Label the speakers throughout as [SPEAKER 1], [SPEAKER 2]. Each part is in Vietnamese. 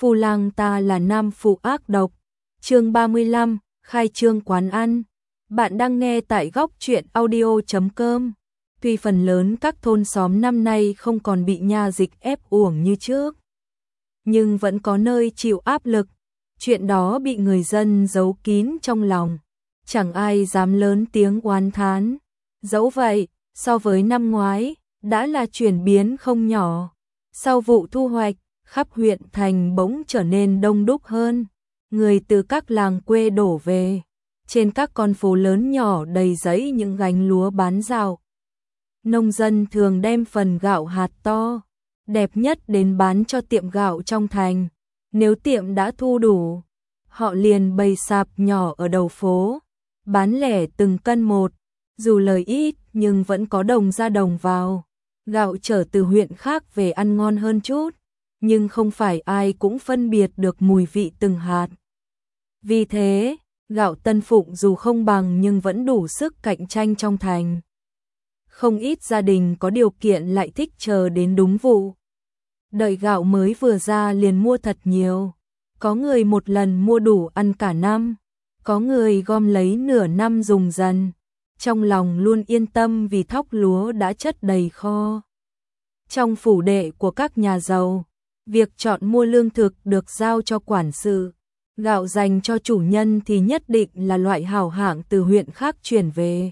[SPEAKER 1] Phu lang ta là nam phụ ác độc. Chương 35, khai trương quán ăn. Bạn đang nghe tại góc truyện audio.com. Tuy phần lớn các thôn xóm năm nay không còn bị nha dịch ép uổng như trước, nhưng vẫn có nơi chịu áp lực. Chuyện đó bị người dân giấu kín trong lòng, chẳng ai dám lớn tiếng oán thán. Dẫu vậy, so với năm ngoái, đã là chuyển biến không nhỏ. Sau vụ thu hoạch, khắp huyện thành bỗng trở nên đông đúc hơn. Người từ các làng quê đổ về. Trên các con phố lớn nhỏ đầy giấy những gánh lúa bán dạo. Nông dân thường đem phần gạo hạt to, đẹp nhất đến bán cho tiệm gạo trong thành. Nếu tiệm đã thu đủ, họ liền bày sạp nhỏ ở đầu phố, bán lẻ từng cân một. Dù lời ít nhưng vẫn có đồng ra đồng vào. Gạo chở từ huyện khác về ăn ngon hơn chút, nhưng không phải ai cũng phân biệt được mùi vị từng hạt. Vì thế, gạo Tân Phụng dù không bằng nhưng vẫn đủ sức cạnh tranh trong thành. Không ít gia đình có điều kiện lại thích chờ đến đúng vụ. Đợi gạo mới vừa ra liền mua thật nhiều. Có người một lần mua đủ ăn cả năm, có người gom lấy nửa năm dùng dần. Trong lòng luôn yên tâm vì thóc lúa đã chất đầy kho. Trong phủ đệ của các nhà giàu, việc chọn mua lương thực được giao cho quản sự. Gạo dành cho chủ nhân thì nhất định là loại hảo hạng từ huyện khác chuyển về.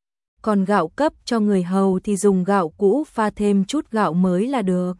[SPEAKER 1] Còn gạo cấp cho người hầu thì dùng gạo cũ pha thêm chút gạo mới là được.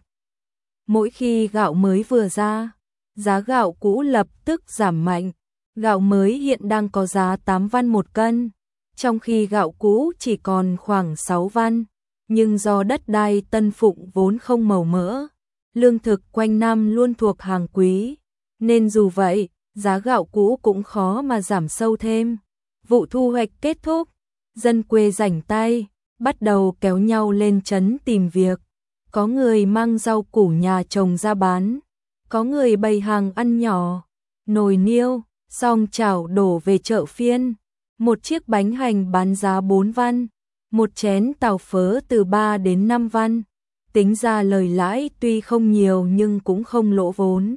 [SPEAKER 1] Mỗi khi gạo mới vừa ra, giá gạo cũ lập tức giảm mạnh. Gạo mới hiện đang có giá 8 văn một cân, trong khi gạo cũ chỉ còn khoảng 6 văn. Nhưng do đất đai Tân Phụng vốn không màu mỡ, lương thực quanh năm luôn thuộc hàng quý, nên dù vậy, giá gạo cũ cũng khó mà giảm sâu thêm. Vụ thu hoạch kết thúc, dân quê rảnh tay, bắt đầu kéo nhau lên trấn tìm việc. Có người mang rau củ nhà trồng ra bán, có người bày hàng ăn nhỏ, nồi niêu, song chảo đổ về chợ phiên. Một chiếc bánh hành bán giá 4 văn, một chén tàu phớ từ 3 đến 5 văn. Tính ra lời lãi tuy không nhiều nhưng cũng không lỗ vốn.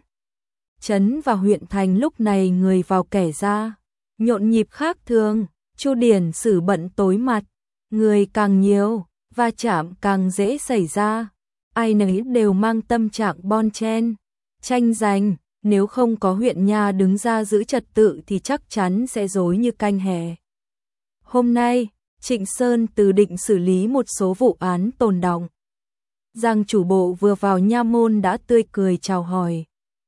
[SPEAKER 1] Trấn và huyện thành lúc này người vào kẻ ra, nhộn nhịp khác thường. Chu điển sử bận tối mặt, người càng nhiều, va chạm càng dễ xảy ra. Ai nấy đều mang tâm trạng bon chen, tranh giành. Nếu không có huyện nha đứng ra giữ trật tự thì chắc chắn sẽ rối như canh hè. Hôm nay, Trịnh Sơn Từ định xử lý một số vụ án tồn đọng. Giang chủ bộ vừa vào nha môn đã tươi cười chào hỏi.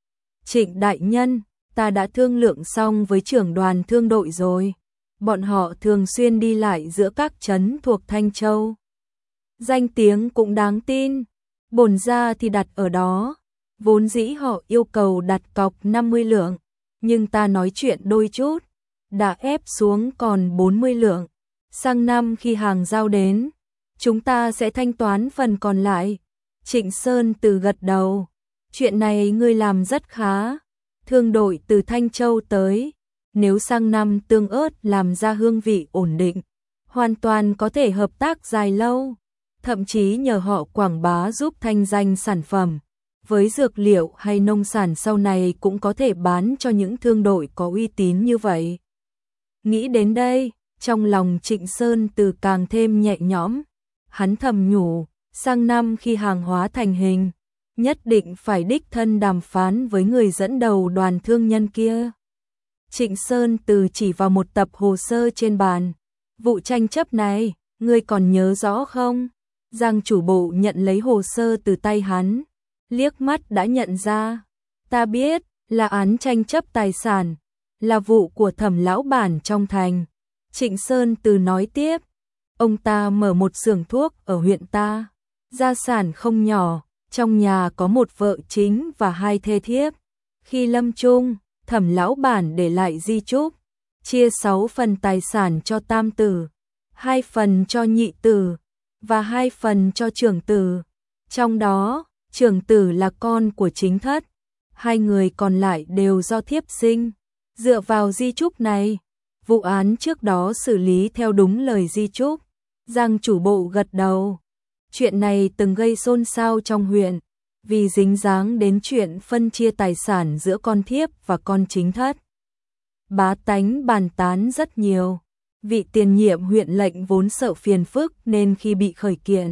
[SPEAKER 1] Trịnh đại nhân, ta đã thương lượng xong với trưởng đoàn thương đội rồi. Bọn họ thường xuyên đi lại giữa các trấn thuộc Thanh Châu. Danh tiếng cũng đáng tin. Bổn gia thì đặt ở đó. Vốn dĩ họ yêu cầu đặt cọc 50 lượng, nhưng ta nói chuyện đôi chút, đã ép xuống còn 40 lượng. Sang năm khi hàng giao đến, chúng ta sẽ thanh toán phần còn lại. Trịnh Sơn Từ gật đầu. Chuyện này ngươi làm rất khá. Thương đội từ Thanh Châu tới, nếu sang năm tương ớt làm ra hương vị ổn định, hoàn toàn có thể hợp tác dài lâu. Thậm chí nhờ họ quảng bá giúp thanh danh sản phẩm. Với dược liệu hay nông sản sau này cũng có thể bán cho những thương đội có uy tín như vậy. Nghĩ đến đây, trong lòng Trịnh Sơn Từ càng thêm nhẹ nhõm. Hắn thầm nhủ, sang năm khi hàng hóa thành hình, nhất định phải đích thân đàm phán với người dẫn đầu đoàn thương nhân kia. Trịnh Sơn Từ chỉ vào một tập hồ sơ trên bàn. Vụ tranh chấp này, ngươi còn nhớ rõ không? Giang chủ bộ nhận lấy hồ sơ từ tay hắn. Liếc mắt đã nhận ra. Ta biết, là án tranh chấp tài sản, là vụ của Thẩm lão bản trong thành. Trịnh Sơn Từ nói tiếp. Ông ta mở một xưởng thuốc ở huyện ta. Gia sản không nhỏ, trong nhà có một vợ chính và 2 thê thiếp. Khi lâm chung, Thẩm lão bản để lại di chúc, chia 6 phần tài sản cho tam tử, 2 phần cho nhị tử, và 2 phần cho trưởng tử. Trong đó, trưởng tử là con của chính thất, 2 người còn lại đều do thiếp sinh. Dựa vào di chúc này, vụ án trước đó xử lý theo đúng lời di chúc. Giang chủ bộ gật đầu. Chuyện này từng gây xôn xao trong huyện, vì dính dáng đến chuyện phân chia tài sản giữa con thiếp và con chính thất. Bá tánh bàn tán rất nhiều. Vị tiền nhiệm huyện lệnh vốn sợ phiền phức nên khi bị khởi kiện,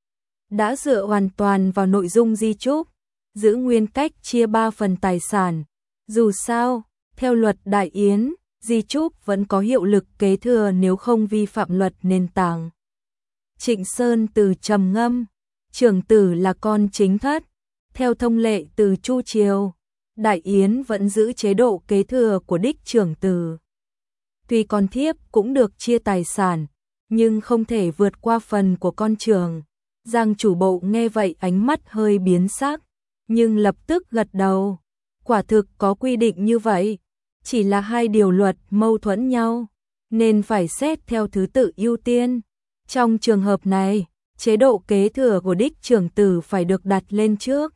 [SPEAKER 1] đã dựa hoàn toàn vào nội dung di chúc, giữ nguyên cách chia 3 phần tài sản. Dù sao, theo luật Đại Yến, di chúc vẫn có hiệu lực kế thừa nếu không vi phạm luật nền tảng. Trịnh Sơn Từ trầm ngâm, trưởng tử là con chính thất. Theo thông lệ từ Chu triều, Đại Yến vẫn giữ chế độ kế thừa của đích trưởng tử. Tuy con thiếp cũng được chia tài sản, nhưng không thể vượt qua phần của con trưởng. Giang chủ bộ nghe vậy ánh mắt hơi biến sắc, nhưng lập tức gật đầu. Quả thực có quy định như vậy, chỉ là hai điều luật mâu thuẫn nhau, nên phải xét theo thứ tự ưu tiên. Trong trường hợp này, chế độ kế thừa của đích trưởng tử phải được đặt lên trước.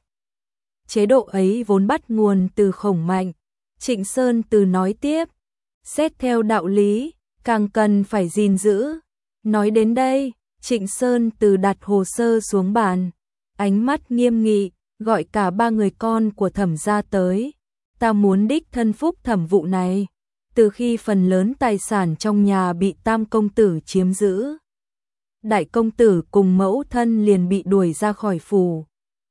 [SPEAKER 1] Chế độ ấy vốn bắt nguồn từ Khổng Mạnh. Trịnh Sơn Từ nói tiếp, xét theo đạo lý, càng cần phải gìn giữ. Nói đến đây, Trịnh Sơn Từ đặt hồ sơ xuống bàn, ánh mắt nghiêm nghị, gọi cả 3 người con của Thẩm gia tới. Ta muốn đích thân phúc thẩm vụ này. Từ khi phần lớn tài sản trong nhà bị Tam công tử chiếm giữ, Đại công tử cùng mẫu thân liền bị đuổi ra khỏi phủ.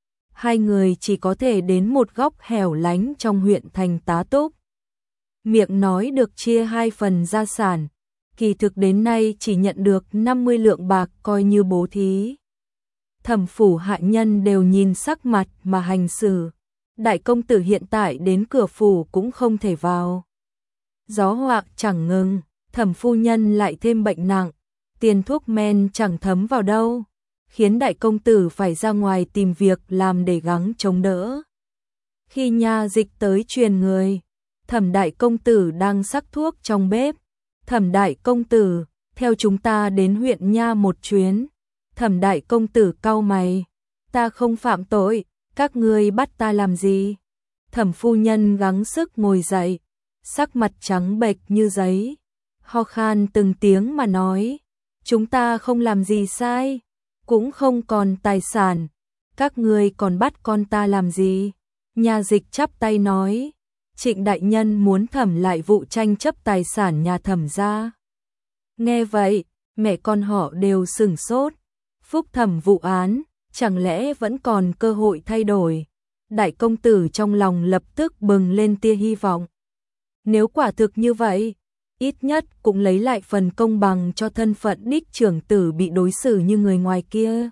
[SPEAKER 1] Hai người chỉ có thể đến một góc hẻo lánh trong huyện thành tá túc. Miệng nói được chia 2 phần gia sản, kỳ thực đến nay chỉ nhận được 50 lượng bạc coi như bố thí. Thẩm phủ hạ nhân đều nhìn sắc mặt mà hành xử. Đại công tử hiện tại đến cửa phủ cũng không thể vào. Gió họa chẳng ngừng, Thẩm phu nhân lại thêm bệnh nặng, tiền thuốc men chẳng thấm vào đâu, khiến đại công tử phải ra ngoài tìm việc làm để gắng chống đỡ. Khi nha dịch tới truyền người, Thẩm đại công tử đang sắc thuốc trong bếp. Thẩm đại công tử, theo chúng ta đến huyện nha một chuyến. Thẩm đại công tử cau mày, ta không phạm tội, các ngươi bắt ta làm gì? Thẩm phu nhân gắng sức ngồi dậy, sắc mặt trắng bệch như giấy, ho khan từng tiếng mà nói, chúng ta không làm gì sai, cũng không còn tài sản, các ngươi còn bắt con ta làm gì? Nha dịch chắp tay nói, Trịnh đại nhân muốn thẩm lại vụ tranh chấp tài sản nhà Thẩm gia. Nghe vậy, mẹ con họ đều sửng sốt. Phúc thẩm vụ án, chẳng lẽ vẫn còn cơ hội thay đổi? Đại công tử trong lòng lập tức bừng lên tia hy vọng. Nếu quả thực như vậy, ít nhất cũng lấy lại phần công bằng cho thân phận đích trưởng tử bị đối xử như người ngoài kia.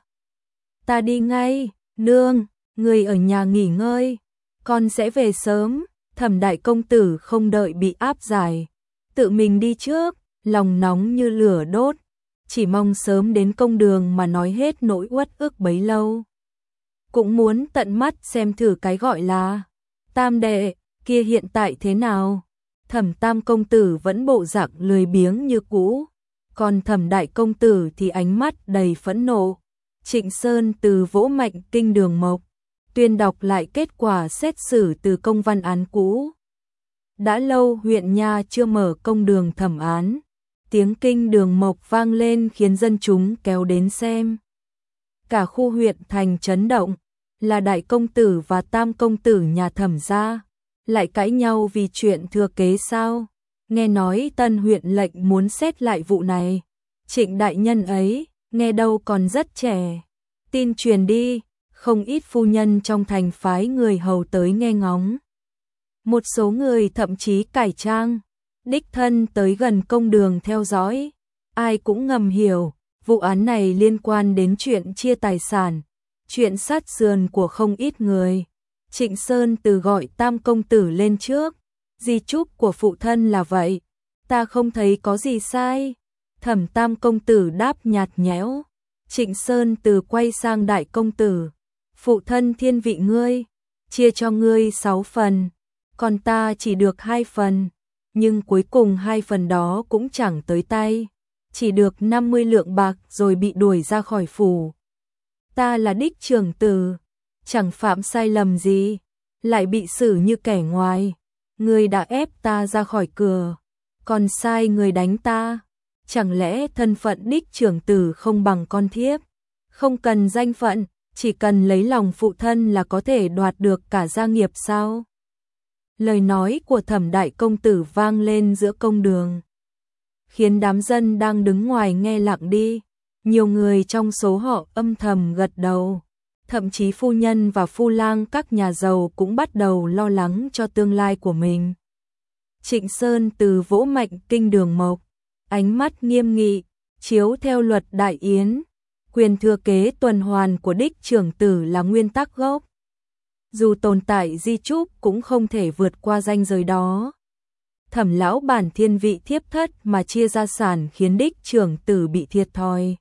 [SPEAKER 1] Ta đi ngay, nương, người ở nhà nghỉ ngơi, con sẽ về sớm. Thẩm đại công tử không đợi bị áp giải, tự mình đi trước, lòng nóng như lửa đốt, chỉ mong sớm đến công đường mà nói hết nỗi uất ức bấy lâu. Cũng muốn tận mắt xem thử cái gọi là tam đệ kia hiện tại thế nào. Thẩm tam công tử vẫn bộ dạng lười biếng như cũ, còn Thẩm đại công tử thì ánh mắt đầy phẫn nộ. Trịnh Sơn Từ vỗ mạnh kinh đường mộc, tuyên đọc lại kết quả xét xử từ công văn án cũ. Đã lâu huyện nha chưa mở công đường thẩm án, tiếng kinh đường mộc vang lên khiến dân chúng kéo đến xem. Cả khu huyện thành chấn động, là đại công tử và tam công tử nhà Thẩm gia lại cãi nhau vì chuyện thừa kế sao? Nghe nói tân huyện lệnh muốn xét lại vụ này. Trịnh đại nhân ấy, nghe đâu còn rất trẻ. Tin truyền đi, không ít phu nhân trong thành phái người hầu tới nghe ngóng. Một số người thậm chí cải trang, đích thân tới gần công đường theo dõi. Ai cũng ngầm hiểu, vụ án này liên quan đến chuyện chia tài sản, chuyện sát sườn của không ít người. Trịnh Sơn Từ gọi tam công tử lên trước, di chúc của phụ thân là vậy, ta không thấy có gì sai. Thẩm tam công tử đáp nhạt nhẽo. Trịnh Sơn Từ quay sang đại công tử, phụ thân thiên vị ngươi, chia cho ngươi 6 phần, còn ta chỉ được 2 phần, nhưng cuối cùng 2 phần đó cũng chẳng tới tay, chỉ được 50 lượng bạc rồi bị đuổi ra khỏi phủ. Ta là đích trưởng tử, chẳng phạm sai lầm gì, lại bị xử như kẻ ngoài, ngươi đã ép ta ra khỏi cửa, còn sai người đánh ta, chẳng lẽ thân phận đích trưởng tử không bằng con thiếp, không cần danh phận, chỉ cần lấy lòng phụ thân là có thể đoạt được cả gia nghiệp sao? Lời nói của Thẩm đại công tử vang lên giữa công đường, khiến đám dân đang đứng ngoài nghe lặng đi. Nhiều người trong số họ âm thầm gật đầu, thậm chí phu nhân và phu lang các nhà giàu cũng bắt đầu lo lắng cho tương lai của mình. Trịnh Sơn Từ vỗ mạnh kinh đường mộc, ánh mắt nghiêm nghị, chiếu theo luật đại yến, quyền thừa kế tuần hoàn của đích trưởng tử là nguyên tắc gốc. Dù tồn tại di chúc cũng không thể vượt qua ranh giới đó. Thẩm lão bản thiên vị thiếp thất mà chia gia sản khiến đích trưởng tử bị thiệt thòi,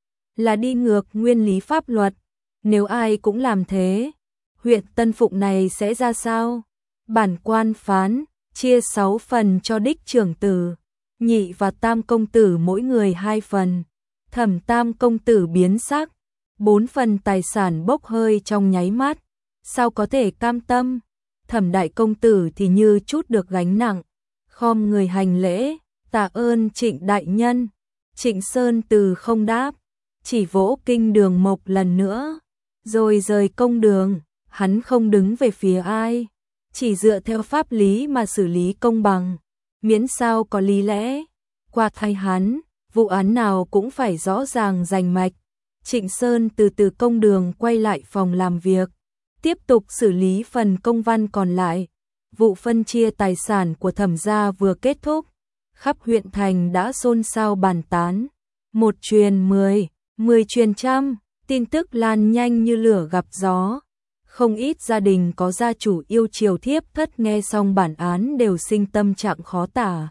[SPEAKER 1] là đi ngược nguyên lý pháp luật. Nếu ai cũng làm thế, huyện Tân Phụng này sẽ ra sao? Bản quan phán, chia 6 phần cho đích trưởng tử, nhị và tam công tử mỗi người 2 phần. Thẩm tam công tử biến sắc, 4 phần tài sản bốc hơi trong nháy mắt, sao có thể cam tâm? Thẩm đại công tử thì như chút được gánh nặng, khom người hành lễ, tạ ơn Trịnh đại nhân. Trịnh Sơn Từ không đáp, chỉ vỗ kinh đường mộc lần nữa, rồi rời công đường. Hắn không đứng về phía ai, chỉ dựa theo pháp lý mà xử lý công bằng, miễn sao có lý lẽ. Qua thay hắn, vụ án nào cũng phải rõ ràng rành mạch. Trịnh Sơn từ công đường quay lại phòng làm việc, tiếp tục xử lý phần công văn còn lại. Vụ phân chia tài sản của Thẩm gia vừa kết thúc, khắp huyện thành đã xôn xao bàn tán. Một truyền 10, 10 truyền trăm, tin tức lan nhanh như lửa gặp gió. Không ít gia đình có gia chủ yêu chiều thiếp thất nghe xong bản án đều sinh tâm trạng khó tả.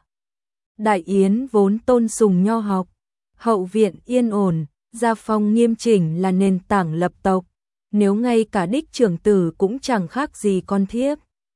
[SPEAKER 1] Đại yến vốn tôn sùng nho học, hậu viện yên ổn, gia phong nghiêm chỉnh là nền tảng lập tộc. Nếu ngay cả đích trưởng tử cũng chẳng khác gì con thiếp,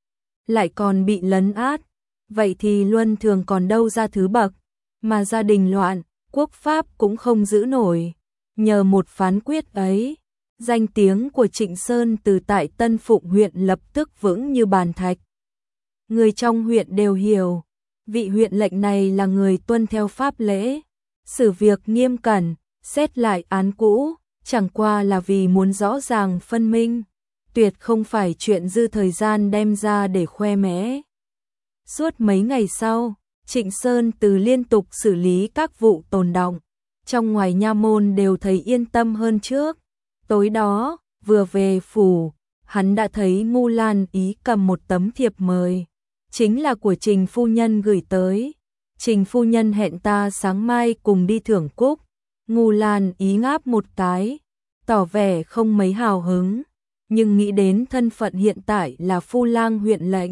[SPEAKER 1] lại còn bị lấn át, vậy thì luân thường còn đâu ra thứ bậc. Mà gia đình loạn, quốc pháp cũng không giữ nổi. Nhờ một phán quyết ấy, danh tiếng của Trịnh Sơn Từ tại Tân Phụng huyện lập tức vững như bàn thạch. Người trong huyện đều hiểu, vị huyện lệnh này là người tuân theo pháp lễ, xử việc nghiêm cẩn, xét lại án cũ, chẳng qua là vì muốn rõ ràng phân minh, tuyệt không phải chuyện dư thời gian đem ra để khoe mẽ. Suốt mấy ngày sau, Trịnh Sơn Từ liên tục xử lý các vụ tồn đọng, trong ngoài nha môn đều thấy yên tâm hơn trước. Tối đó, vừa về phủ, hắn đã thấy Ngu Lan Ý cầm một tấm thiệp mời, chính là của Trình phu nhân gửi tới. Trình phu nhân hẹn ta sáng mai cùng đi thưởng cúc. Ngu Lan Ý ngáp một cái, tỏ vẻ không mấy hào hứng, nhưng nghĩ đến thân phận hiện tại là phu lang huyện lệnh,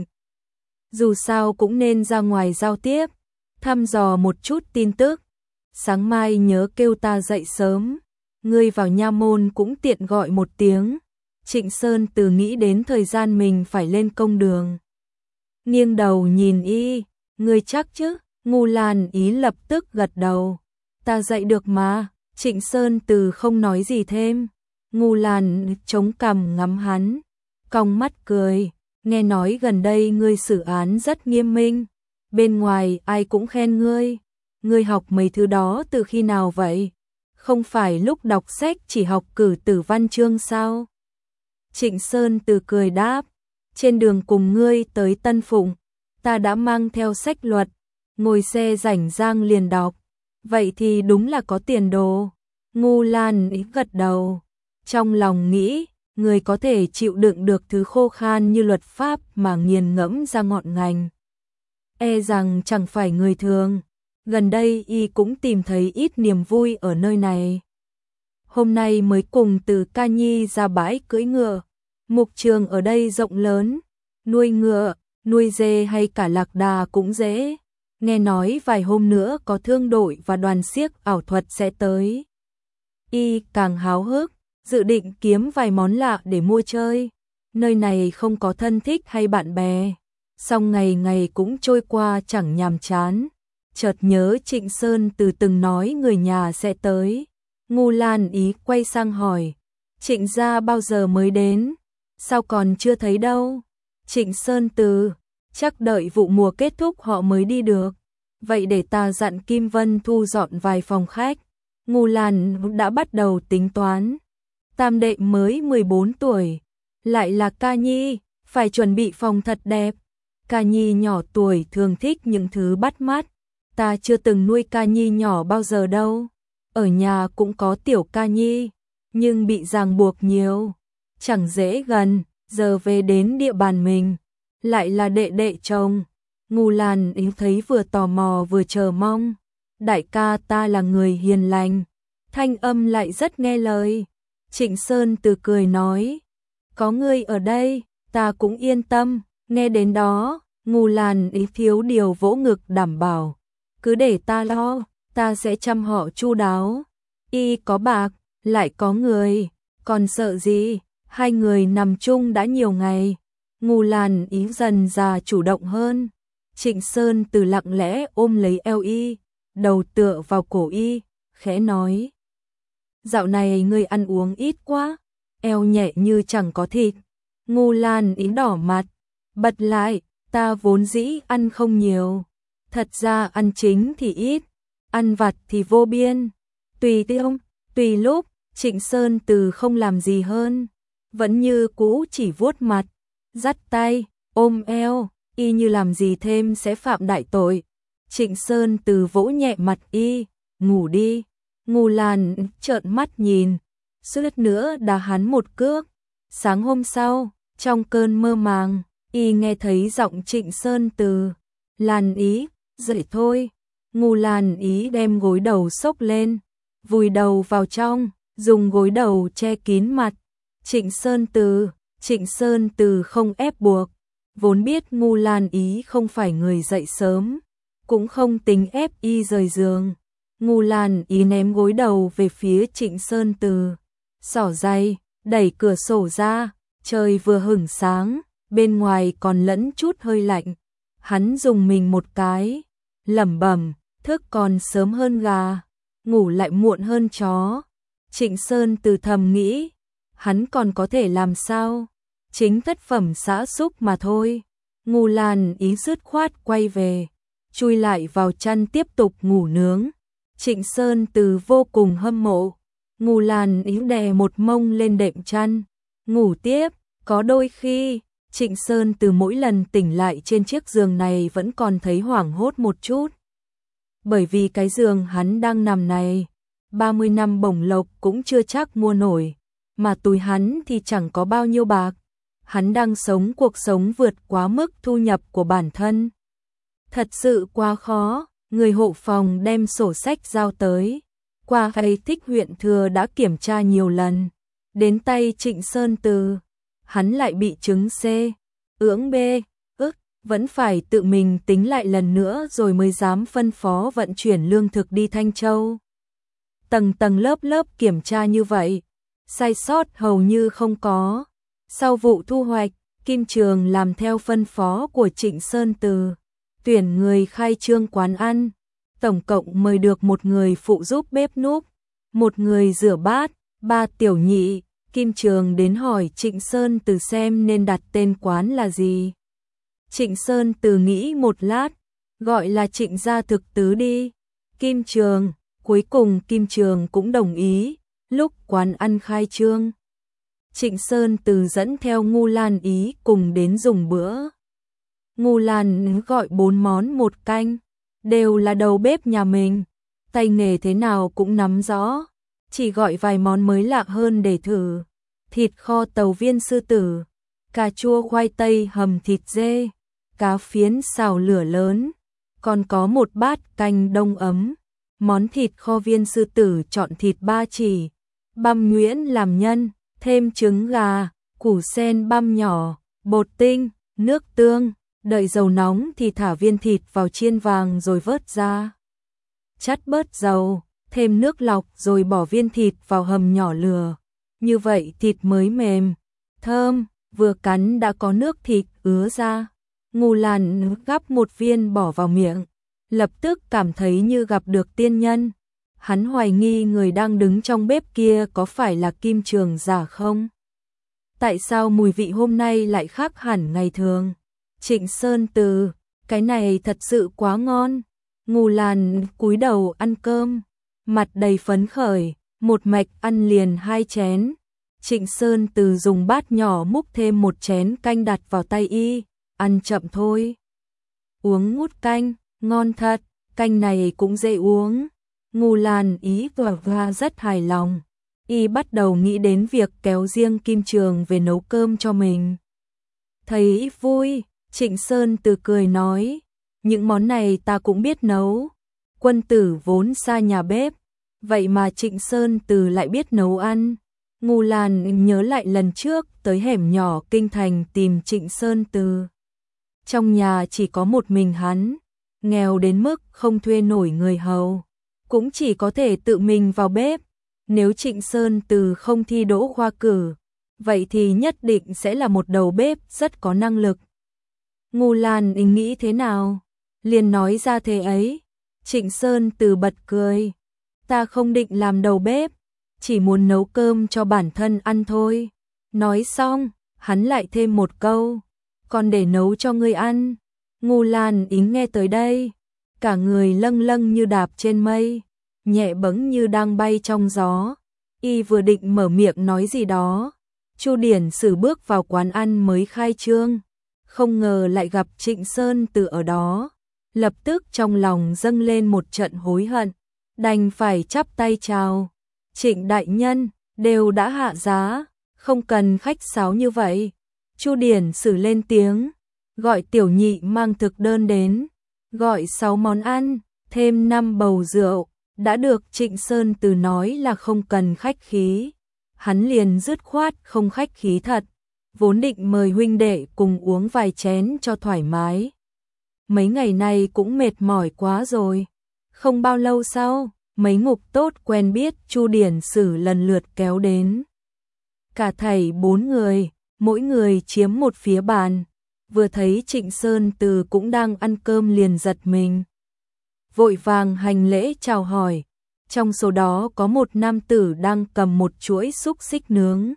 [SPEAKER 1] dù sao cũng nên ra ngoài giao tiếp, thăm dò một chút tin tức. Sáng mai nhớ kêu ta dậy sớm, ngươi vào nha môn cũng tiện gọi một tiếng. Trịnh Sơn Từ nghĩ đến thời gian mình phải lên công đường, nghiêng đầu nhìn y, ngươi chắc chứ? Ngu Lan Ý lập tức gật đầu, ta dậy được mà. Trịnh Sơn Từ không nói gì thêm. Ngu Lan chống cằm ngắm hắn, cong mắt cười, nghe nói gần đây ngươi xử án rất nghiêm minh, bên ngoài ai cũng khen ngươi. Ngươi học mấy thứ đó từ khi nào vậy? Không phải lúc đọc sách chỉ học cử tử văn chương sao? Trịnh Sơn Từ cười đáp, trên đường cùng ngươi tới Tân Phụng, ta đã mang theo sách luật, ngồi xe rảnh rang liền đọc, vậy thì đúng là có tiền đồ. Ngu Lan Ý gật đầu, trong lòng nghĩ, người có thể chịu đựng được thứ khô khan như luật pháp mà nghiền ngẫm ra ngọn ngành, e rằng chẳng phải người thường. Gần đây y cũng tìm thấy ít niềm vui ở nơi này. Hôm nay mới cùng Từ Ca Nhi ra bãi cưỡi ngựa. Mục trường ở đây rộng lớn, nuôi ngựa, nuôi dê hay cả lạc đà cũng dễ. Nghe nói vài hôm nữa có thương đội và đoàn xiếc ảo thuật sẽ tới. Y càng háo hức, dự định kiếm vài món lạ để mua chơi. Nơi này không có thân thích hay bạn bè, song ngày ngày cũng trôi qua chẳng nhàm chán. Chợt nhớ Trịnh Sơn Từ từng nói người nhà sẽ tới. Ngu Lan Ý quay sang hỏi, Trịnh gia bao giờ mới đến? Sao còn chưa thấy đâu? Trịnh Sơn Từ, chắc đợi vụ mùa kết thúc họ mới đi được. Vậy để ta dặn Kim Vân thu dọn vài phòng khách. Ngu Lan đã bắt đầu tính toán. tam đệ mới 14 tuổi, lại là ca nhi, phải chuẩn bị phòng thật đẹp. Ca nhi nhỏ tuổi thường thích những thứ bắt mắt, ta chưa từng nuôi ca nhi nhỏ bao giờ đâu. Ở nhà cũng có tiểu ca nhi, nhưng bị ràng buộc nhiều, chẳng dễ gần, giờ về đến địa bàn mình, lại là đệ đệ chồng. Ngô Lan Ý thấy vừa tò mò vừa chờ mong. Đại ca ta là người hiền lành, thanh âm lại rất nghe lời. Trịnh Sơn Từ cười nói, có ngươi ở đây, ta cũng yên tâm. Nghe đến đó, Ngô Lan Ý thiếu điều vỗ ngực đảm bảo, cứ để ta lo, ta sẽ chăm họ chu đáo. Y có bạc, lại có người, còn sợ gì? Hai người nằm chung đã nhiều ngày, Ngô Lan Ý dần già chủ động hơn. Trịnh Sơn Từ lặng lẽ ôm lấy eo y, đầu tựa vào cổ y, khẽ nói, dạo này ngươi ăn uống ít quá, eo nhẹ như chẳng có thịt. Ngô Lan Ý đỏ mặt, bật lại, ta vốn dĩ ăn không nhiều, thật ra ăn chính thì ít, ăn vặt thì vô biên. Tùy tiông, tùy lúc, Trịnh Sơn Từ không làm gì hơn, vẫn như cũ chỉ vuốt mặt, dắt tay, ôm eo, y như làm gì thêm sẽ phạm đại tội. Trịnh Sơn Từ vỗ nhẹ mặt y, ngủ đi. Ngô Lan trợn mắt nhìn, suýt nữa đá hắn một cước. Sáng hôm sau, trong cơn mơ màng, y nghe thấy giọng Trịnh Sơn Từ, Lan Ý, dậy thôi. Ngô Lan Ý đem gối đầu xốc lên, vùi đầu vào trong, dùng gối đầu che kín mặt. Trịnh Sơn Từ không ép buộc, vốn biết Ngô Lan Ý không phải người dậy sớm, cũng không tính ép y rời giường. Ngô Lan Ý ném gối đầu về phía Trịnh Sơn Từ, xỏ giày, đẩy cửa sổ ra, trời vừa hửng sáng, bên ngoài còn lẫn chút hơi lạnh. Hắn dùng mình một cái, lẩm bẩm, thức còn sớm hơn gà, ngủ lại muộn hơn chó. Trịnh Sơn Từ thầm nghĩ, hắn còn có thể làm sao, chính thất phẩm xã xúc mà thôi. Ngô Lan Ý dứt khoát quay về, chui lại vào chăn tiếp tục ngủ nướng. Trịnh Sơn Từ vô cùng hâm mộ, Ngô Lan Ý đè một mông lên đệm chăn, ngủ tiếp. Có đôi khi, Trịnh Sơn Từ mỗi lần tỉnh lại trên chiếc giường này vẫn còn thấy hoảng hốt một chút. Bởi vì cái giường hắn đang nằm này, 30 năm bổng lộc cũng chưa chắc mua nổi, mà túi hắn thì chẳng có bao nhiêu bạc. Hắn đang sống cuộc sống vượt quá mức thu nhập của bản thân. Thật sự quá khó, người hộ phòng đem sổ sách giao tới. Qua hay thích huyện thừa đã kiểm tra nhiều lần. Đến tay Trịnh Sơn Từ, hắn lại bị chứng C, ưỡng B, vẫn phải tự mình tính lại lần nữa rồi mới dám phân phó vận chuyển lương thực đi Thanh Châu. Tầng tầng lớp lớp kiểm tra như vậy, sai sót hầu như không có. Sau vụ thu hoạch, Kim Trường làm theo phân phó của Trịnh Sơn Từ, tuyển người khai trương quán ăn, tổng cộng mời được một người phụ giúp bếp núc, một người rửa bát, 3 tiểu nhị. Kim Trường đến hỏi Trịnh Sơn Từ xem nên đặt tên quán là gì. Trịnh Sơn Từ nghĩ một lát, gọi là Trịnh gia thực tứ đi. Cuối cùng Kim Trường cũng đồng ý. Lúc quán ăn khai trương, Trịnh Sơn Từ dẫn theo Ngô Lan Ý cùng đến dùng bữa. Ngô Lan gọi 4 món 1 canh, đều là đầu bếp nhà mình, tay nghề thế nào cũng nắm rõ, chỉ gọi vài món mới lạ hơn để thử. Thịt kho tàu viên sư tử, cà chua khoai tây hầm thịt dê, cá phiến xào lửa lớn, còn có một bát canh đông ấm. Món thịt kho viên sư tử chọn thịt ba chỉ, băm nhuyễn làm nhân, thêm trứng gà, củ sen băm nhỏ, bột tinh, nước tương, đợi dầu nóng thì thả viên thịt vào chiên vàng rồi vớt ra. Chắt bớt dầu, thêm nước lọc rồi bỏ viên thịt vào hầm nhỏ lửa. Như vậy thịt mới mềm, thơm, vừa cắn đã có nước thịt ứa ra. Ngô Lan gắp một viên bỏ vào miệng, lập tức cảm thấy như gặp được tiên nhân. Hắn hoài nghi người đang đứng trong bếp kia có phải là Kim Trường giả không? Tại sao mùi vị hôm nay lại khác hẳn ngày thường? Trịnh Sơn Từ, cái này thật sự quá ngon. Ngô Lan cúi đầu ăn cơm, mặt đầy phấn khởi, một mạch ăn liền 2 chén. Trịnh Sơn Từ dùng bát nhỏ múc thêm một chén canh đặt vào tay y, ăn chậm thôi. Uống ngút canh, ngon thật, canh này cũng dễ uống. Ngô Lan Ý và rất hài lòng. Y bắt đầu nghĩ đến việc kéo riêng Kim Trường về nấu cơm cho mình. Thấy vui, Trịnh Sơn Từ cười nói, những món này ta cũng biết nấu. Quân tử vốn xa nhà bếp, vậy mà Trịnh Sơn Từ lại biết nấu ăn. Ngô Lan nhớ lại lần trước tới hẻm nhỏ kinh thành tìm Trịnh Sơn Từ. Trong nhà chỉ có một mình hắn, nghèo đến mức không thuê nổi người hầu, cũng chỉ có thể tự mình vào bếp. Nếu Trịnh Sơn Từ không thi đỗ khoa cử, vậy thì nhất định sẽ là một đầu bếp rất có năng lực. Ngô Lan nghĩ thế nào? Liền nói ra thế ấy. Trịnh Sơn Từ bật cười. Ta không định làm đầu bếp, chỉ muốn nấu cơm cho bản thân ăn thôi. Nói xong, hắn lại thêm một câu, còn để nấu cho ngươi ăn. Ngô Lan nghe tới đây, cả người lâng lâng như đạp trên mây, nhẹ bẫng như đang bay trong gió. Y vừa định mở miệng nói gì đó, Chu Điển Sử bước vào quán ăn mới khai trương, không ngờ lại gặp Trịnh Sơn Từ ở đó, lập tức trong lòng dâng lên một trận hối hận, đành phải chắp tay chào. Trịnh đại nhân, đều đã hạ giá, không cần khách sáo như vậy. Chu Điển Sử lên tiếng, gọi tiểu nhị mang thực đơn đến, gọi 6 món ăn, thêm 5 bầu rượu. Đã được Trịnh Sơn Từ nói là không cần khách khí, hắn liền dứt khoát không khách khí thật, vốn định mời huynh đệ cùng uống vài chén cho thoải mái. Mấy ngày nay cũng mệt mỏi quá rồi. Không bao lâu sau, mấy ngục tốt quen biết Chu Điển Sử lần lượt kéo đến. Cả thảy 4 người, mỗi người chiếm một phía bàn, vừa thấy Trịnh Sơn Từ cũng đang ăn cơm liền giật mình. Vội vàng hành lễ chào hỏi, trong số đó có một nam tử đang cầm một chuỗi xúc xích nướng.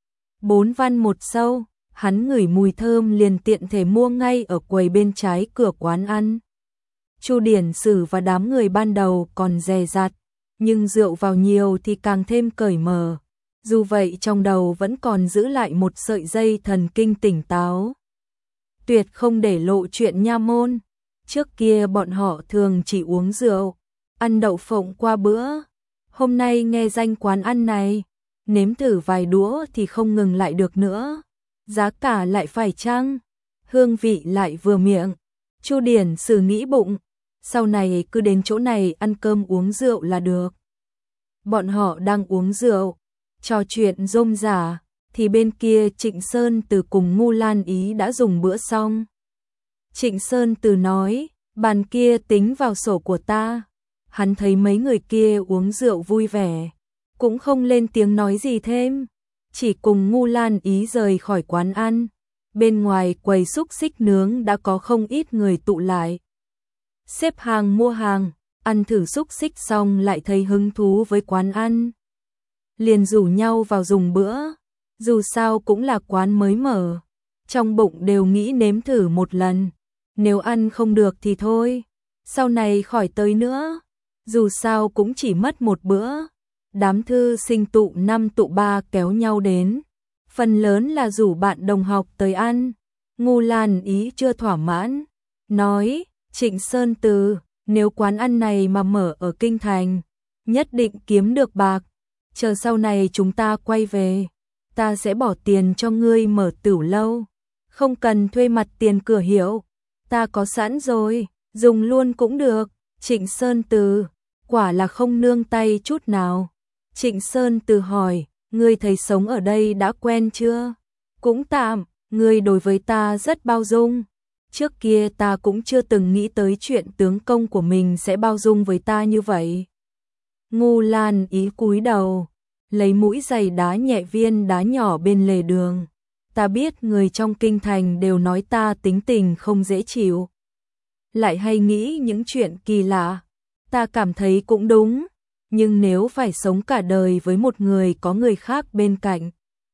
[SPEAKER 1] 4 văn một sâu, hắn ngửi mùi thơm liền tiện thể mua ngay ở quầy bên trái cửa quán ăn. Chu Điển Sử và đám người ban đầu còn dè dặt, nhưng rượu vào nhiều thì càng thêm cởi mở. Dù vậy trong đầu vẫn còn giữ lại một sợi dây thần kinh tỉnh táo. Tuyệt không để lộ chuyện nha môn. Trước kia bọn họ thường chỉ uống rượu, ăn đậu phộng qua bữa. Hôm nay nghe danh quán ăn này, nếm thử vài đũa thì không ngừng lại được nữa. Giá cả lại phải chăng, hương vị lại vừa miệng. Chu Điển Sử nghĩ bụng, sau này cứ đến chỗ này ăn cơm uống rượu là được. Bọn họ đang uống rượu, trò chuyện rôm rả, thì bên kia Trịnh Sơn Từ cùng Ngô Lan Ý đã dùng bữa xong. Trịnh Sơn Từ nói, bàn kia tính vào sổ của ta. Hắn thấy mấy người kia uống rượu vui vẻ, cũng không lên tiếng nói gì thêm, chỉ cùng Ngô Lan Ý rời khỏi quán ăn. Bên ngoài quầy xúc xích nướng đã có không ít người tụ lại, xếp hàng mua hàng, ăn thử xúc xích xong lại thấy hứng thú với quán ăn, liền rủ nhau vào dùng bữa. Dù sao cũng là quán mới mở, trong bụng đều nghĩ nếm thử một lần, nếu ăn không được thì thôi, sau này khỏi tới nữa. Dù sao cũng chỉ mất một bữa. Đám thư sinh tụ 5 tụ 3 kéo nhau đến, phần lớn là rủ bạn đồng học tới ăn. Ngô Lan Ý chưa thỏa mãn, nói, Trịnh Sơn Từ, nếu quán ăn này mà mở ở kinh thành, nhất định kiếm được bạc. Chờ sau này chúng ta quay về, ta sẽ bỏ tiền cho ngươi mở tửu lâu, không cần thuê mặt tiền cửa hiệu, ta có sẵn rồi, dùng luôn cũng được. Trịnh Sơn Từ, quả là không nương tay chút nào. Trịnh Sơn Từ hỏi, ngươi thấy sống ở đây đã quen chưa? Cũng tạm, ngươi đối với ta rất bao dung. Trước kia ta cũng chưa từng nghĩ tới chuyện tướng công của mình sẽ bao dung với ta như vậy. Ngô Lan Ý cúi đầu, lấy mũi giày đá nhẹ viên đá nhỏ bên lề đường. Ta biết người trong kinh thành đều nói ta tính tình không dễ chịu, lại hay nghĩ những chuyện kỳ lạ. Ta cảm thấy cũng đúng, nhưng nếu phải sống cả đời với một người có người khác bên cạnh,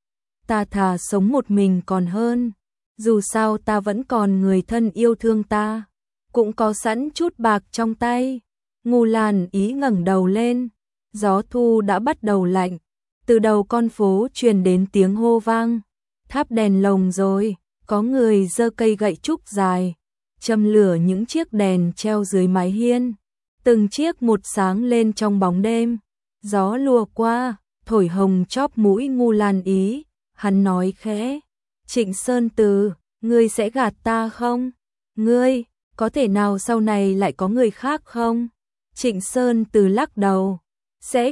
[SPEAKER 1] ta thà sống một mình còn hơn. Dù sao ta vẫn còn người thân yêu thương ta, cũng có sẵn chút bạc trong tay. Ngô Lan Ý ngẩng đầu lên, gió thu đã bắt đầu lạnh, Từ đầu con phố truyền đến tiếng hô vang, thắp đèn lồng rồi, có người giơ cây gậy trúc dài, châm lửa những chiếc đèn treo dưới mái hiên, từng chiếc một sáng lên trong bóng đêm. Gió lùa qua, thổi hồng chóp mũi Ngô Lan Ý, hắn nói khẽ, Trịnh Sơn Từ, ngươi sẽ gạt ta không? Ngươi, có thể nào sau này lại có người khác không? Trịnh Sơn Từ lắc đầu, sẽ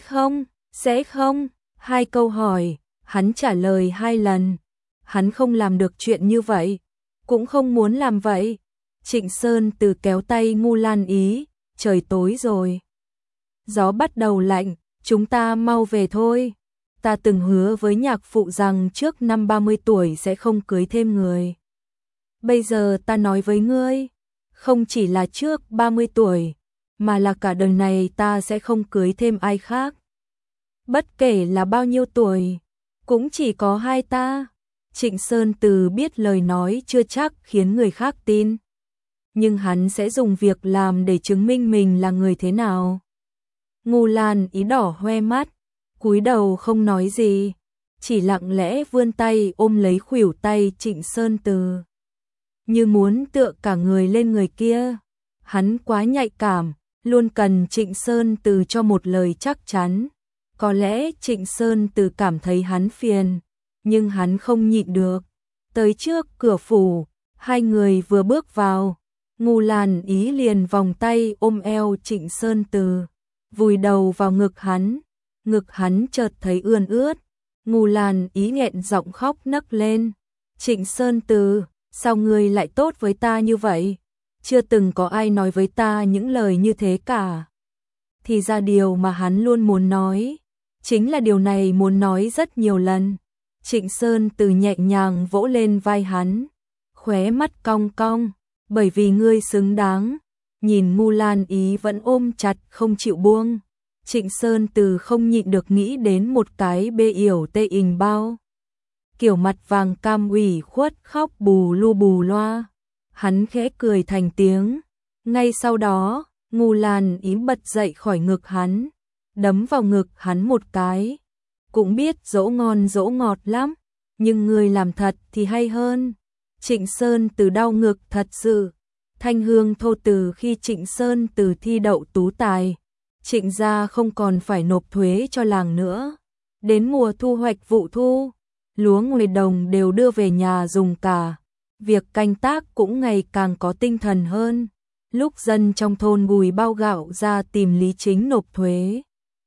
[SPEAKER 1] không, hai câu hỏi, hắn trả lời hai lần, hắn không làm được chuyện như vậy, cũng không muốn làm vậy. Trịnh Sơn Từ kéo tay Ngô Lan Ý, trời tối rồi. Gió bắt đầu lạnh, chúng ta mau về thôi. Ta từng hứa với nhạc phụ rằng trước năm 30 tuổi sẽ không cưới thêm người. Bây giờ ta nói với ngươi, không chỉ là trước 30 tuổi, mà là cả đời này ta sẽ không cưới thêm ai khác. Bất kể là bao nhiêu tuổi, cũng chỉ có hai ta. Trịnh Sơn Từ biết lời nói chưa chắc khiến người khác tin, nhưng hắn sẽ dùng việc làm để chứng minh mình là người thế nào. Ngô Lan Ý đỏ hoe mắt, cúi đầu không nói gì, chỉ lặng lẽ vươn tay ôm lấy khuỷu tay Trịnh Sơn Từ, như muốn tựa cả người lên người kia. Hắn quá nhạy cảm, luôn cần Trịnh Sơn Từ cho một lời chắc chắn. Có lẽ Trịnh Sơn Từ cảm thấy hắn phiền, nhưng hắn không nhịn được. Tới trước cửa phủ, hai người vừa bước vào, Ngô Lan Ý liền vòng tay ôm eo Trịnh Sơn Từ, vùi đầu vào ngực hắn chợt thấy ươn ướt. Ngô Lan Ý nghẹn giọng khóc nấc lên, Trịnh Sơn Từ, sao ngươi lại tốt với ta như vậy? Chưa từng có ai nói với ta những lời như thế cả. Thì ra điều mà hắn luôn muốn nói, chính là điều này muốn nói rất nhiều lần. Trịnh Sơn Từ nhẹ nhàng vỗ lên vai hắn, khóe mắt cong cong, bởi vì ngươi xứng đáng. Nhìn Ngô Lan Ý vẫn ôm chặt không chịu buông, Trịnh Sơn Từ không nhịn được nghĩ đến một cái bê yểu tê ình bao. Kiểu mặt vàng cam ủy khuất khóc bù lu bù loa. Hắn khẽ cười thành tiếng. Ngay sau đó, Ngô Lan Ý bật dậy khỏi ngực hắn, đấm vào ngực hắn một cái. Cũng biết dỗ ngon dỗ ngọt lắm, nhưng người làm thật thì hay hơn. Trịnh Sơn Từ đau ngực thật sự. Thanh hương thô từ khi Trịnh Sơn Từ thi đậu tú tài, Trịnh gia không còn phải nộp thuế cho làng nữa. Đến mùa thu hoạch vụ thu, lúa ngoài đồng đều đưa về nhà dùng cả. Việc canh tác cũng ngày càng có tinh thần hơn. Lúc dân trong thôn gùi bao gạo ra tìm Lý Chính nộp thuế,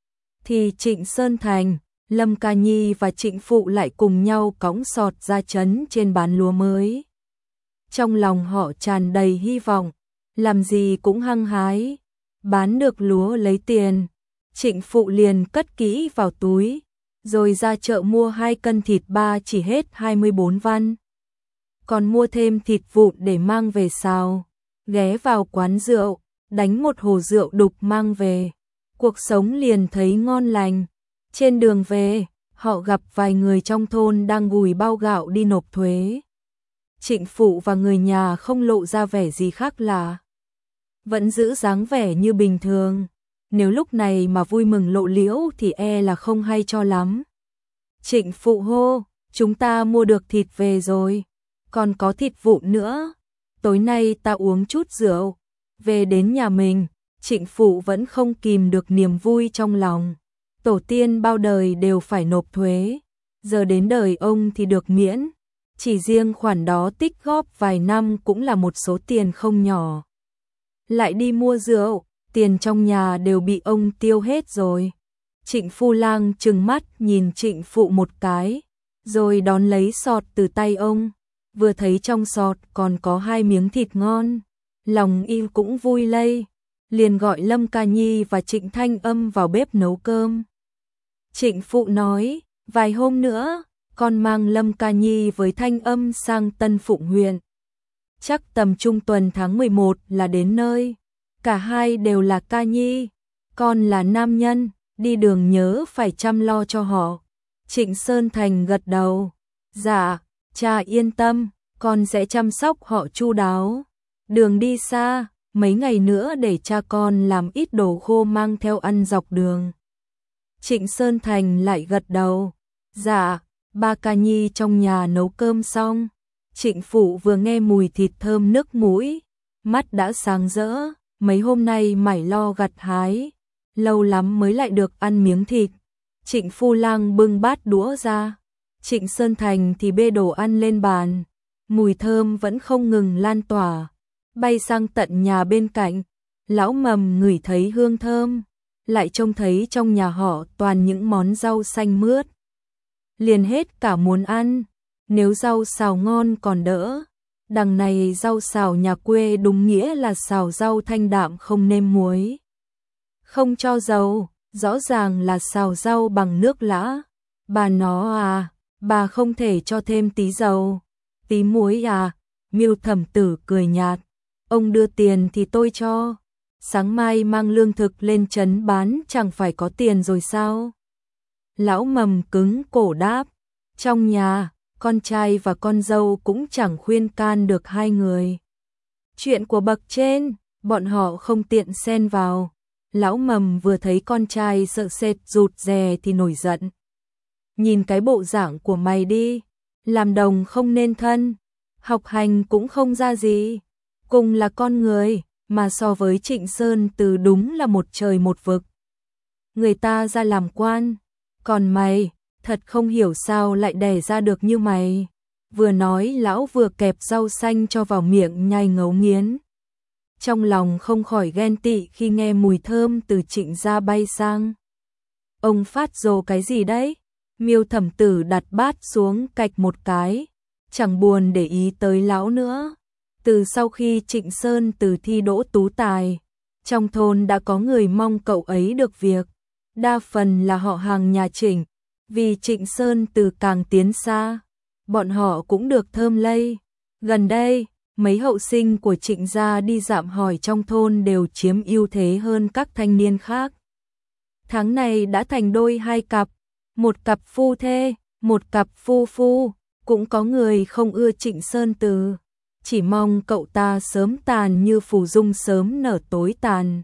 [SPEAKER 1] thì Trịnh Sơn Thành, Lâm Ca Nhi và Trịnh Phụ lại cùng nhau cõng sọt ra trấn trên bán lúa mới. Trong lòng họ tràn đầy hy vọng, làm gì cũng hăng hái. Bán được lúa lấy tiền, Trịnh Phụ liền cất kỹ vào túi, rồi ra chợ mua 2 cân thịt ba chỉ hết 24 văn. Còn mua thêm thịt vụn để mang về xào, ghé vào quán rượu, đánh một hồ rượu đục mang về. Cuộc sống liền thấy ngon lành. Trên đường về, họ gặp vài người trong thôn đang gùi bao gạo đi nộp thuế. Trịnh Phụ và người nhà không lộ ra vẻ gì khác lạ, vẫn giữ dáng vẻ như bình thường. Nếu lúc này mà vui mừng lộ liễu thì e là không hay cho lắm. Trịnh Phụ hô, chúng ta mua được thịt về rồi, còn có thịt vụn nữa. Tối nay ta uống chút rượu. Về đến nhà mình, Trịnh Phụ vẫn không kìm được niềm vui trong lòng. Tổ tiên bao đời đều phải nộp thuế, giờ đến đời ông thì được miễn. Chỉ riêng khoản đó tích góp vài năm cũng là một số tiền không nhỏ. Lại đi mua rượu, tiền trong nhà đều bị ông tiêu hết rồi. Trịnh Phu Lang trừng mắt nhìn Trịnh Phụ một cái, rồi đón lấy sọt từ tay ông. Vừa thấy trong sọt còn có 2 miếng thịt ngon, lòng y cũng vui lây, liền gọi Lâm Ca Nhi và Trịnh Thanh Âm vào bếp nấu cơm. Trịnh Phụ nói, vài hôm nữa, con mang Lâm Ca Nhi với Thanh Âm sang Tân Phụng huyện. Chắc tầm trung tuần tháng 11 là đến nơi. Cả hai đều là ca nhi, con là nam nhân, đi đường nhớ phải chăm lo cho họ. Trịnh Sơn Thành gật đầu, dạ, cha yên tâm, con sẽ chăm sóc họ chu đáo. Đường đi xa, mấy ngày nữa để cha con làm ít đồ khô mang theo ăn dọc đường. Trịnh Sơn Thành lại gật đầu. Dạ, ba ca nhi trong nhà nấu cơm xong. Trịnh Phụ vừa nghe mùi thịt thơm nức mũi, mắt đã sáng rỡ, mấy hôm nay mải lo gặt hái, lâu lắm mới lại được ăn miếng thịt. Trịnh Phu Lang bưng bát đũa ra, Trịnh Sơn Thành thì bê đồ ăn lên bàn, mùi thơm vẫn không ngừng lan tỏa, bay sang tận nhà bên cạnh. Lão Mầm ngửi thấy hương thơm, lại trông thấy trong nhà họ toàn những món rau xanh mướt, liền hết cả muốn ăn. Nếu rau xào ngon còn đỡ, đằng này rau xào nhà quê đúng nghĩa là xào rau thanh đạm không nêm muối, không cho dầu, rõ ràng là xào rau bằng nước lã. Bà nó à, bà không thể cho thêm tí dầu, tí muối à? Miêu Thẩm Tử cười nhạt, ông đưa tiền thì tôi cho, sáng mai mang lương thực lên trấn bán chẳng phải có tiền rồi sao? Lão Mầm cứng cổ đáp, trong nhà, con trai và con dâu cũng chẳng khuyên can được hai người. Chuyện của bậc trên, bọn họ không tiện xen vào. Lão Mầm vừa thấy con trai sợ sệt rụt rè thì nổi giận. Nhìn cái bộ dạng của mày đi, làm đồng không nên thân, học hành cũng không ra gì, cùng là con người, mà so với Trịnh Sơn Từ đúng là một trời một vực. Người ta ra làm quan, còn mày, thật không hiểu sao lại đẻ ra được như mày. Vừa nói lão vừa kẹp rau xanh cho vào miệng nhai ngấu nghiến. Trong lòng không khỏi ghen tị khi nghe mùi thơm từ Trịnh gia bay sang. Ông phát rồ cái gì đấy? Miêu Thẩm Tử đặt bát xuống cạch một cái, chẳng buồn để ý tới lão nữa. Từ sau khi Trịnh Sơn Từ thi đỗ tú tài, trong thôn đã có người mong cậu ấy được việc, đa phần là họ hàng nhà Trịnh. Vì Trịnh Sơn Từ càng tiến xa, bọn họ cũng được thơm lây. Gần đây, mấy hậu sinh của Trịnh gia đi dạm hỏi trong thôn đều chiếm ưu thế hơn các thanh niên khác. Tháng này đã thành đôi hai cặp, một cặp phu thê, một cặp phu phu. Cũng có người không ưa Trịnh Sơn Từ, chỉ mong cậu ta sớm tàn như phù dung sớm nở tối tàn.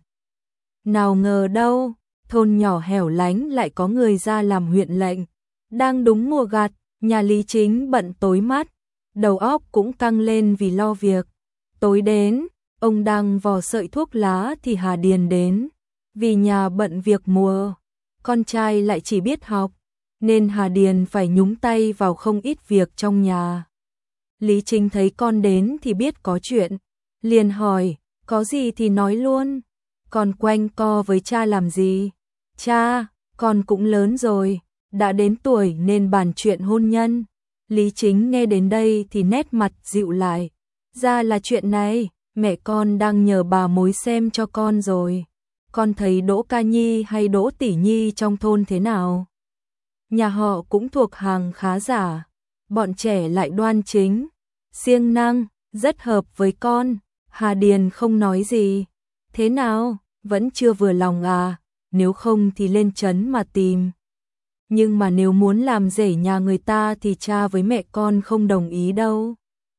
[SPEAKER 1] Nào ngờ đâu, thôn nhỏ hẻo lánh lại có người ra làm huyện lệnh. Đang đúng mùa gặt, nhà Lý Chính bận tối mắt, đầu óc cũng căng lên vì lo việc. Tối đến, ông đang vò sợi thuốc lá thì Hà Điền đến. Vì nhà bận việc mùa, con trai lại chỉ biết học, nên Hà Điền phải nhúng tay vào không ít việc trong nhà. Lý Chính thấy con đến thì biết có chuyện, liền hỏi, có gì thì nói luôn, còn quanh co với cha làm gì? Cha, con cũng lớn rồi, đã đến tuổi nên bàn chuyện hôn nhân. Lý Chính nghe đến đây thì nét mặt dịu lại. Ra là chuyện này, mẹ con đang nhờ bà mối xem cho con rồi. Con thấy Đỗ Ca Nhi hay Đỗ Tỷ Nhi trong thôn thế nào? Nhà họ cũng thuộc hàng khá giả, bọn trẻ lại đoan chính, siêng năng, rất hợp với con. Hà Điền không nói gì. Thế nào, vẫn chưa vừa lòng à? Nếu không thì lên trấn mà tìm. Nhưng mà nếu muốn làm rể nhà người ta thì cha với mẹ con không đồng ý đâu.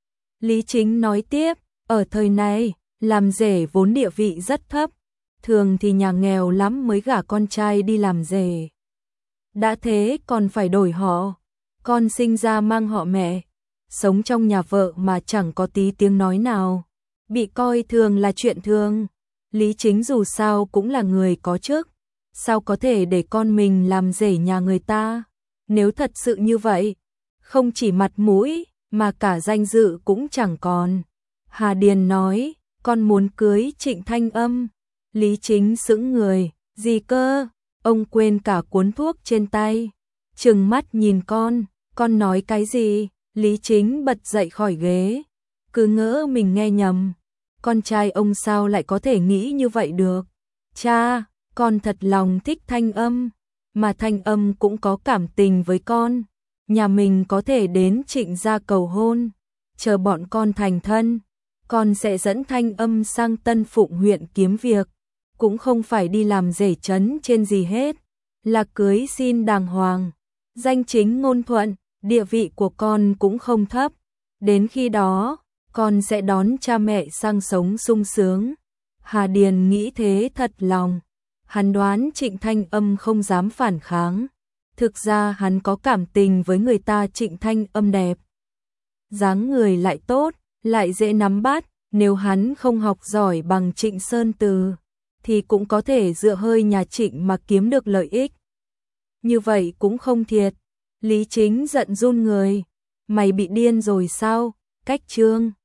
[SPEAKER 1] Lý Chính nói tiếp, ở thời này, làm rể vốn địa vị rất thấp, thường thì nhà nghèo lắm mới gả con trai đi làm rể. Đã thế còn phải đổi họ, con sinh ra mang họ mẹ, sống trong nhà vợ mà chẳng có tí tiếng nói nào, bị coi thường là chuyện thường. Lý Chính dù sao cũng là người có chức, sao có thể để con mình làm rể nhà người ta? Nếu thật sự như vậy, không chỉ mặt mũi mà cả danh dự cũng chẳng còn. Hà Điền nói, con muốn cưới Trịnh Thanh Âm. Lý Chính sững người, gì cơ? Ông quên cả cuốn thuốc trên tay, trừng mắt nhìn con nói cái gì? Lý Chính bật dậy khỏi ghế, cứ ngỡ mình nghe nhầm. Con trai ông sao lại có thể nghĩ như vậy được? Cha, con thật lòng thích Thanh Âm, mà Thanh Âm cũng có cảm tình với con. Nhà mình có thể đến Trịnh gia cầu hôn, chờ bọn con thành thân, con sẽ dẫn Thanh Âm sang Tân Phụng huyện kiếm việc, cũng không phải đi làm rể trấn trên gì hết, là cưới xin đàng hoàng, danh chính ngôn thuận, địa vị của con cũng không thấp. Đến khi đó, con sẽ đón cha mẹ sang sống sung sướng. Hà Điền nghĩ thế thật lòng, Hắn đoán Trịnh Thanh Âm không dám phản kháng. Thực ra hắn có cảm tình với người ta. Trịnh Thanh Âm đẹp, dáng người lại tốt, lại dễ nắm bắt, nếu hắn không học giỏi bằng Trịnh Sơn Từ thì cũng có thể dựa hơi nhà Trịnh mà kiếm được lợi ích. Như vậy cũng không thiệt. Lý Chính giận run người. Mày bị điên rồi sao? Cách Trương